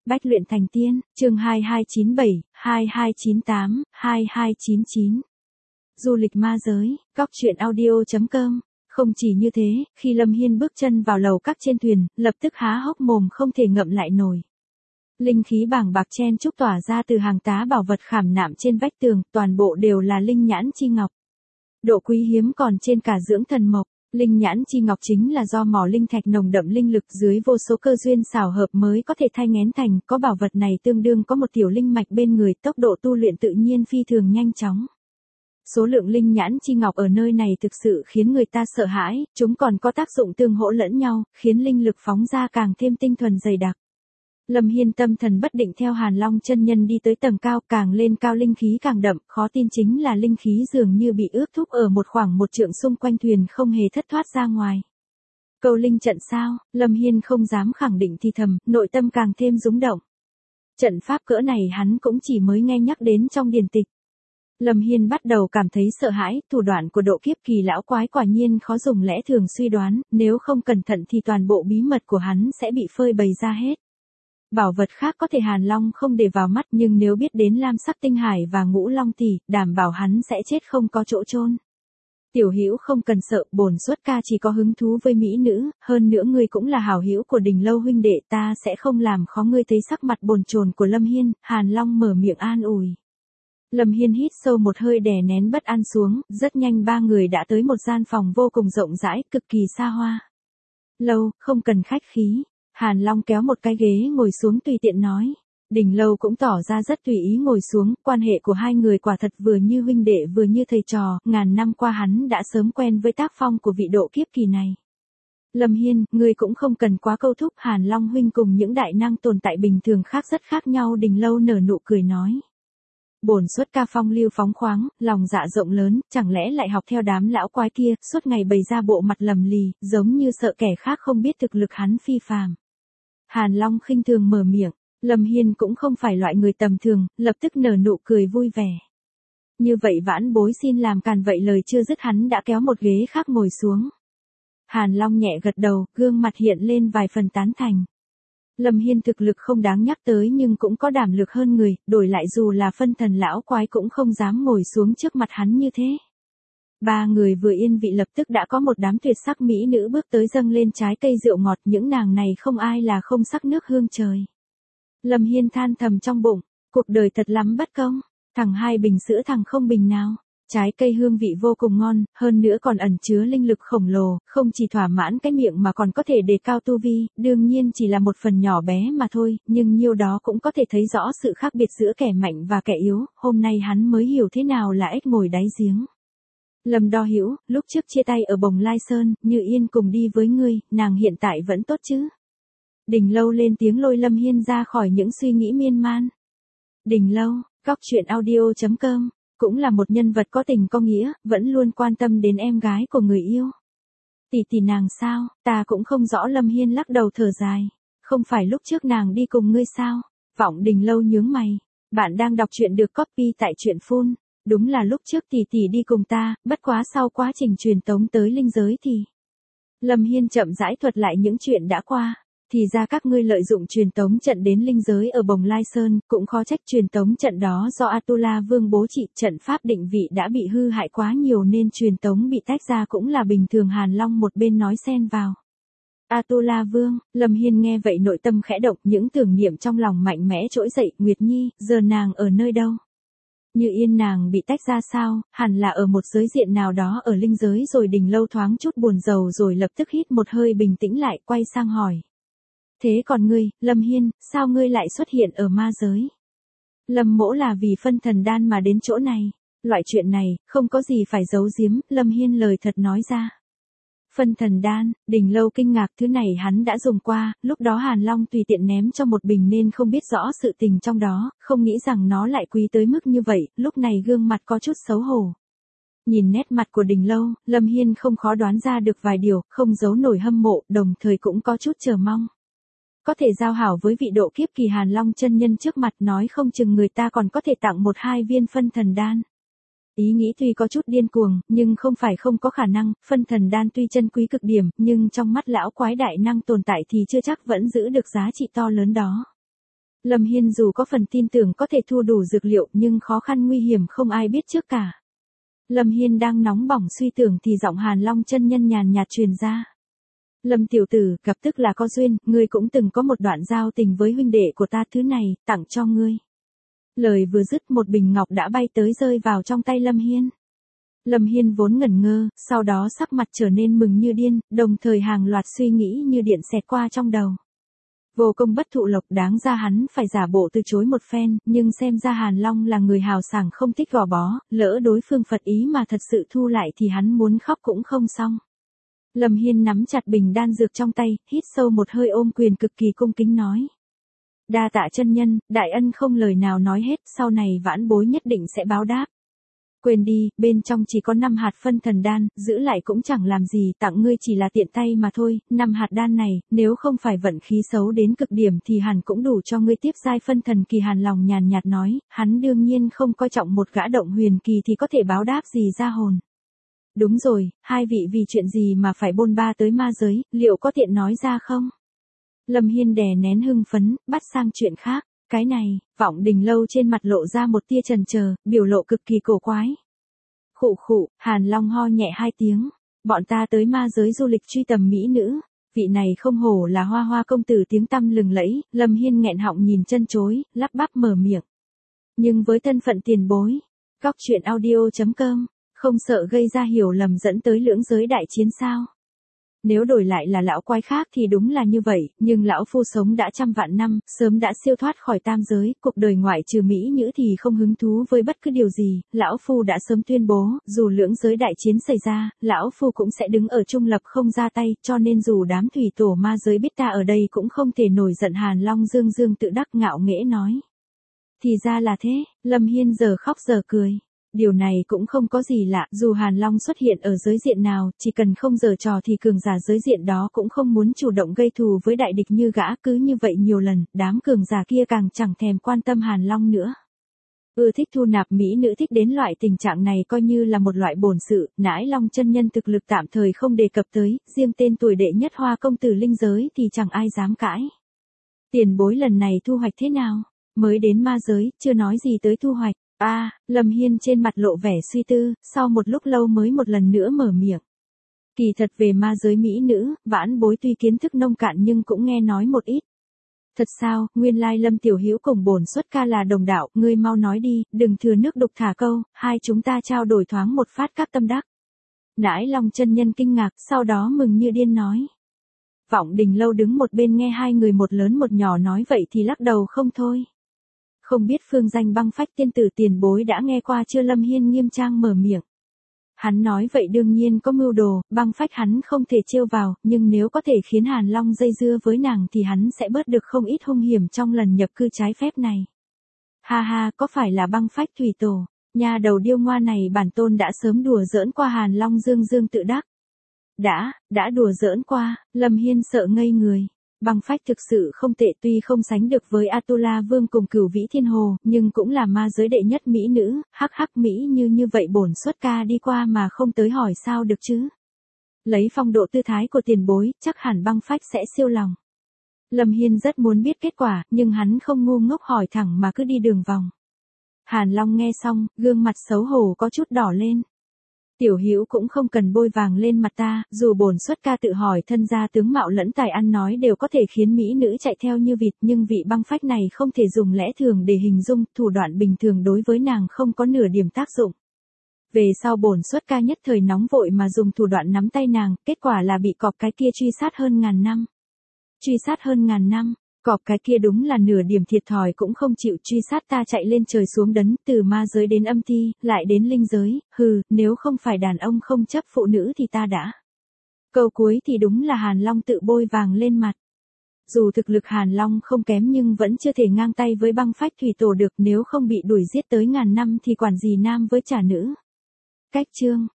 Bách luyện thành tiên, chương 2297, 2298, 2299. Du lịch ma giới, góc truyện audio.com. Không chỉ như thế, khi Lâm Hiên bước chân vào lầu các trên thuyền, lập tức há hốc mồm không thể ngậm lại nổi. Linh khí bàng bạc chen chúc tỏa ra từ hàng tá bảo vật khảm nạm trên vách tường, toàn bộ đều là linh nhãn chi ngọc. Độ quý hiếm còn trên cả dưỡng thần mộc. Linh nhãn chi ngọc chính là do mỏ linh thạch nồng đậm linh lực dưới vô số cơ duyên xảo hợp mới có thể thay nghén thành, có bảo vật này tương đương có một tiểu linh mạch bên người, tốc độ tu luyện tự nhiên phi thường nhanh chóng. Số lượng linh nhãn chi ngọc ở nơi này thực sự khiến người ta sợ hãi, chúng còn có tác dụng tương hỗ lẫn nhau, khiến linh lực phóng ra càng thêm tinh thuần dày đặc. Lâm Hiên tâm thần bất định theo Hàn Long chân nhân đi tới tầng cao, càng lên cao linh khí càng đậm, khó tin chính là linh khí dường như bị ước thúc ở một khoảng một trượng xung quanh thuyền không hề thất thoát ra ngoài. Câu linh trận sao? Lâm Hiên không dám khẳng định thì thầm, nội tâm càng thêm rúng động. Trận pháp cỡ này hắn cũng chỉ mới nghe nhắc đến trong điển tịch. Lâm Hiên bắt đầu cảm thấy sợ hãi, thủ đoạn của độ kiếp kỳ lão quái quả nhiên khó dùng lẽ thường suy đoán, nếu không cẩn thận thì toàn bộ bí mật của hắn sẽ bị phơi bày ra hết. Bảo vật khác có thể Hàn Long không để vào mắt, nhưng nếu biết đến lam sắc tinh hải và ngũ long tỷ, đảm bảo hắn sẽ chết không có chỗ chôn. Tiểu Hữu không cần sợ, bổn xuất ca chỉ có hứng thú với mỹ nữ, hơn nữa ngươi cũng là hảo hữu của Đình Lâu huynh đệ, ta sẽ không làm khó ngươi. Thấy sắc mặt bồn chồn của Lâm Hiên, Hàn Long mở miệng an ủi. Lâm Hiên hít sâu một hơi đè nén bất an xuống, rất nhanh ba người đã tới một gian phòng vô cùng rộng rãi, cực kỳ xa hoa. Lâu, không cần khách khí. Hàn Long kéo một cái ghế ngồi xuống tùy tiện nói. Đình Lâu cũng tỏ ra rất tùy ý ngồi xuống, quan hệ của hai người quả thật vừa như huynh đệ vừa như thầy trò, ngàn năm qua hắn đã sớm quen với tác phong của vị độ kiếp kỳ này. Lâm Hiên, ngươi cũng không cần quá câu thúc, Hàn Long huynh cùng những đại năng tồn tại bình thường khác rất khác nhau. Đình Lâu nở nụ cười nói. Bổn xuất ca phong lưu phóng khoáng, lòng dạ rộng lớn, chẳng lẽ lại học theo đám lão quái kia, suốt ngày bày ra bộ mặt lầm lì, giống như sợ kẻ khác không biết thực lực hắn phi phàm. Hàn Long khinh thường mở miệng, Lâm Hiên cũng không phải loại người tầm thường, lập tức nở nụ cười vui vẻ. Như vậy vãn bối xin làm càn. Vậy lời chưa dứt hắn đã kéo một ghế khác ngồi xuống. Hàn Long nhẹ gật đầu, gương mặt hiện lên vài phần tán thành. Lâm Hiên thực lực không đáng nhắc tới nhưng cũng có đảm lực hơn người, đổi lại dù là phân thần lão quái cũng không dám ngồi xuống trước mặt hắn như thế. Ba người vừa yên vị lập tức đã có một đám tuyệt sắc mỹ nữ bước tới dâng lên trái cây rượu ngọt, những nàng này không ai là không sắc nước hương trời. Lâm Hiên than thầm trong bụng, cuộc đời thật lắm bất công, thằng hai bình sữa thằng không bình nào. Trái cây hương vị vô cùng ngon, hơn nữa còn ẩn chứa linh lực khổng lồ, không chỉ thỏa mãn cái miệng mà còn có thể đề cao tu vi, đương nhiên chỉ là một phần nhỏ bé mà thôi, nhưng nhiêu đó cũng có thể thấy rõ sự khác biệt giữa kẻ mạnh và kẻ yếu, hôm nay hắn mới hiểu thế nào là ếch ngồi đáy giếng. Lâm Đo Hữu, lúc trước chia tay ở Bồng Lai Sơn, Như Yên cùng đi với ngươi, nàng hiện tại vẫn tốt chứ? Đình Lâu lên tiếng lôi Lâm Hiên ra khỏi những suy nghĩ miên man. Đình Lâu, góc truyện audio.com. Cũng là một nhân vật có tình có nghĩa, vẫn luôn quan tâm đến em gái của người yêu. Tỷ nàng sao, ta cũng không rõ. Lâm Hiên lắc đầu thở dài. Không phải lúc trước nàng đi cùng ngươi sao? Vọng Đình Lâu nhướng mày. Bạn đang đọc truyện được copy tại truyện Phun. Đúng là lúc trước tỷ đi cùng ta, bất quá sau quá trình truyền tống tới linh giới thì. Lâm Hiên chậm rãi thuật lại những chuyện đã qua. Thì ra các ngươi lợi dụng truyền tống trận đến linh giới ở Bồng Lai Sơn, cũng khó trách truyền tống trận đó do Atula Vương bố trị, trận pháp định vị đã bị hư hại quá nhiều nên truyền tống bị tách ra cũng là bình thường. Hàn Long một bên nói xen vào. Atula Vương, Lâm Hiên nghe vậy nội tâm khẽ động, những tưởng niệm trong lòng mạnh mẽ trỗi dậy. Nguyệt Nhi, giờ nàng ở nơi đâu? Như Yên nàng bị tách ra sao, hẳn là ở một giới diện nào đó ở linh giới rồi. Đình Lâu thoáng chút buồn rầu rồi lập tức hít một hơi bình tĩnh lại, quay sang hỏi. Thế còn ngươi, Lâm Hiên, sao ngươi lại xuất hiện ở ma giới? Lâm mỗ là vì phân thần đan mà đến chỗ này. Loại chuyện này, không có gì phải giấu giếm, Lâm Hiên lời thật nói ra. Phân thần đan, Đình Lâu kinh ngạc, thứ này hắn đã dùng qua, lúc đó Hàn Long tùy tiện ném cho một bình nên không biết rõ sự tình trong đó, không nghĩ rằng nó lại quý tới mức như vậy, lúc này gương mặt có chút xấu hổ. Nhìn nét mặt của Đình Lâu, Lâm Hiên không khó đoán ra được vài điều, không giấu nổi hâm mộ, đồng thời cũng có chút chờ mong. Có thể giao hảo với vị độ kiếp kỳ Hàn Long chân nhân trước mặt, nói không chừng người ta còn có thể tặng 1-2 viên phân thần đan. Ý nghĩ tuy có chút điên cuồng, nhưng không phải không có khả năng, phân thần đan tuy chân quý cực điểm, nhưng trong mắt lão quái đại năng tồn tại thì chưa chắc vẫn giữ được giá trị to lớn đó. Lâm Hiên dù có phần tin tưởng có thể thu đủ dược liệu nhưng khó khăn nguy hiểm không ai biết trước cả. Lâm Hiên đang nóng bỏng suy tưởng thì giọng Hàn Long chân nhân nhàn nhạt truyền ra. Lâm tiểu tử, gặp tức là có duyên, ngươi cũng từng có một đoạn giao tình với huynh đệ của ta, thứ này, tặng cho ngươi. Lời vừa dứt một bình ngọc đã bay tới rơi vào trong tay Lâm Hiên. Lâm Hiên vốn ngẩn ngơ, sau đó sắc mặt trở nên mừng như điên, đồng thời hàng loạt suy nghĩ như điện xẹt qua trong đầu. Vô công bất thụ lộc, đáng ra hắn phải giả bộ từ chối một phen, nhưng xem ra Hàn Long là người hào sảng không thích gò bó, lỡ đối phương phật ý mà thật sự thu lại thì hắn muốn khóc cũng không xong. Lâm Hiên nắm chặt bình đan dược trong tay, hít sâu một hơi ôm quyền cực kỳ cung kính nói. Đa tạ chân nhân, đại ân không lời nào nói hết, sau này vãn bối nhất định sẽ báo đáp. Quên đi, bên trong chỉ có 5 hạt phân thần đan, giữ lại cũng chẳng làm gì, tặng ngươi chỉ là tiện tay mà thôi, 5 hạt đan này, nếu không phải vận khí xấu đến cực điểm thì hẳn cũng đủ cho ngươi tiếp giai phân thần kỳ. Hàn Lòng nhàn nhạt nói, hắn đương nhiên không coi trọng một gã động huyền kỳ thì có thể báo đáp gì ra hồn. Đúng rồi, hai vị vì chuyện gì mà phải bôn ba tới ma giới, liệu có tiện nói ra không? Lâm Hiên đè nén hưng phấn, bắt sang chuyện khác. Cái này, Vọng Đình Lâu trên mặt lộ ra một tia chần chờ, biểu lộ cực kỳ cổ quái. Khụ khụ, Hàn Long ho nhẹ 2 tiếng. Bọn ta tới ma giới du lịch truy tầm mỹ nữ. Vị này không hổ là Hoa Hoa công tử tiếng tăm lừng lẫy. Lâm Hiên nghẹn họng nhìn chân chối, lắp bắp mở miệng. Nhưng với thân phận tiền bối, Góc Chuyện Audio.com, không sợ gây ra hiểu lầm dẫn tới lưỡng giới đại chiến sao? Nếu đổi lại là lão quái khác thì đúng là như vậy, nhưng lão phu sống đã trăm vạn năm, sớm đã siêu thoát khỏi tam giới, cuộc đời ngoại trừ mỹ nữ thì không hứng thú với bất cứ điều gì, lão phu đã sớm tuyên bố, dù lưỡng giới đại chiến xảy ra, lão phu cũng sẽ đứng ở trung lập không ra tay, cho nên dù đám thủy tổ ma giới biết ta ở đây cũng không thể nổi giận. Hàn Long dương dương tự đắc ngạo nghễ nói. Thì ra là thế, Lâm Hiên giờ khóc giờ cười. Điều này cũng không có gì lạ, dù Hàn Long xuất hiện ở giới diện nào, chỉ cần không giở trò thì cường giả giới diện đó cũng không muốn chủ động gây thù với đại địch như gã. Cứ như vậy nhiều lần, đám cường giả kia càng chẳng thèm quan tâm Hàn Long nữa. Thích thu nạp mỹ nữ thích đến loại tình trạng này coi như là một loại bổn sự, Nãi Long chân nhân thực lực tạm thời không đề cập tới, riêng tên tuổi đệ nhất Hoa công tử linh giới thì chẳng ai dám cãi. Tiền bối lần này thu hoạch thế nào? Mới đến ma giới, chưa nói gì tới thu hoạch. Lâm Hiên trên mặt lộ vẻ suy tư, sau một lúc lâu mới một lần nữa mở miệng. Kỳ thật về ma giới mỹ nữ, vãn bối tuy kiến thức nông cạn nhưng cũng nghe nói một ít. Thật sao, nguyên lai Lâm tiểu hữu cùng bổn xuất ca là đồng đạo, ngươi mau nói đi, đừng thừa nước đục thả câu, hai chúng ta trao đổi thoáng một phát các tâm đắc. Nãi Long chân nhân kinh ngạc, sau đó mừng như điên nói. Vọng Đình Lâu đứng một bên nghe hai người một lớn một nhỏ nói vậy thì lắc đầu không thôi. Không biết phương danh Băng Phách tiên tử tiền bối đã nghe qua chưa? Lâm Hiên nghiêm trang mở miệng. Hắn nói vậy đương nhiên có mưu đồ, Băng Phách hắn không thể trêu vào, nhưng nếu có thể khiến Hàn Long dây dưa với nàng thì hắn sẽ bớt được không ít hung hiểm trong lần nhập cư trái phép này. Ha ha, có phải là Băng Phách thủy tổ? Nhà đầu điêu ngoa này bản tôn đã sớm đùa giỡn qua. Hàn Long dương dương tự đắc. Đã đùa giỡn qua, Lâm Hiên sợ ngây người. Băng Phách thực sự không tệ, tuy không sánh được với Atula Vương cùng Cửu Vĩ Thiên Hồ, nhưng cũng là ma giới đệ nhất mỹ nữ, hắc mỹ như vậy bổn xuất ca đi qua mà không tới hỏi sao được chứ. Lấy phong độ tư thái của tiền bối, chắc hẳn Băng Phách sẽ siêu lòng. Lâm Hiên rất muốn biết kết quả, nhưng hắn không ngu ngốc hỏi thẳng mà cứ đi đường vòng. Hàn Long nghe xong, gương mặt xấu hổ có chút đỏ lên. Tiểu hữu cũng không cần bôi vàng lên mặt ta, dù bổn xuất ca tự hỏi thân gia tướng mạo lẫn tài ăn nói đều có thể khiến mỹ nữ chạy theo như vịt, nhưng vị Băng Phách này không thể dùng lẽ thường để hình dung, thủ đoạn bình thường đối với nàng không có nửa điểm tác dụng. Về sau bổn xuất ca nhất thời nóng vội mà dùng thủ đoạn nắm tay nàng, kết quả là bị cọp cái kia truy sát hơn ngàn năm. Truy sát hơn ngàn năm, cọp cái kia đúng là nửa điểm thiệt thòi cũng không chịu truy sát ta, chạy lên trời xuống đấn, từ ma giới đến âm ti, lại đến linh giới, nếu không phải đàn ông không chấp phụ nữ thì ta đã. Câu cuối thì đúng là Hàn Long tự bôi vàng lên mặt. Dù thực lực Hàn Long không kém nhưng vẫn chưa thể ngang tay với Băng Phách thủy tổ được, nếu không bị đuổi giết tới ngàn năm thì quản gì nam với trả nữ. Cách chương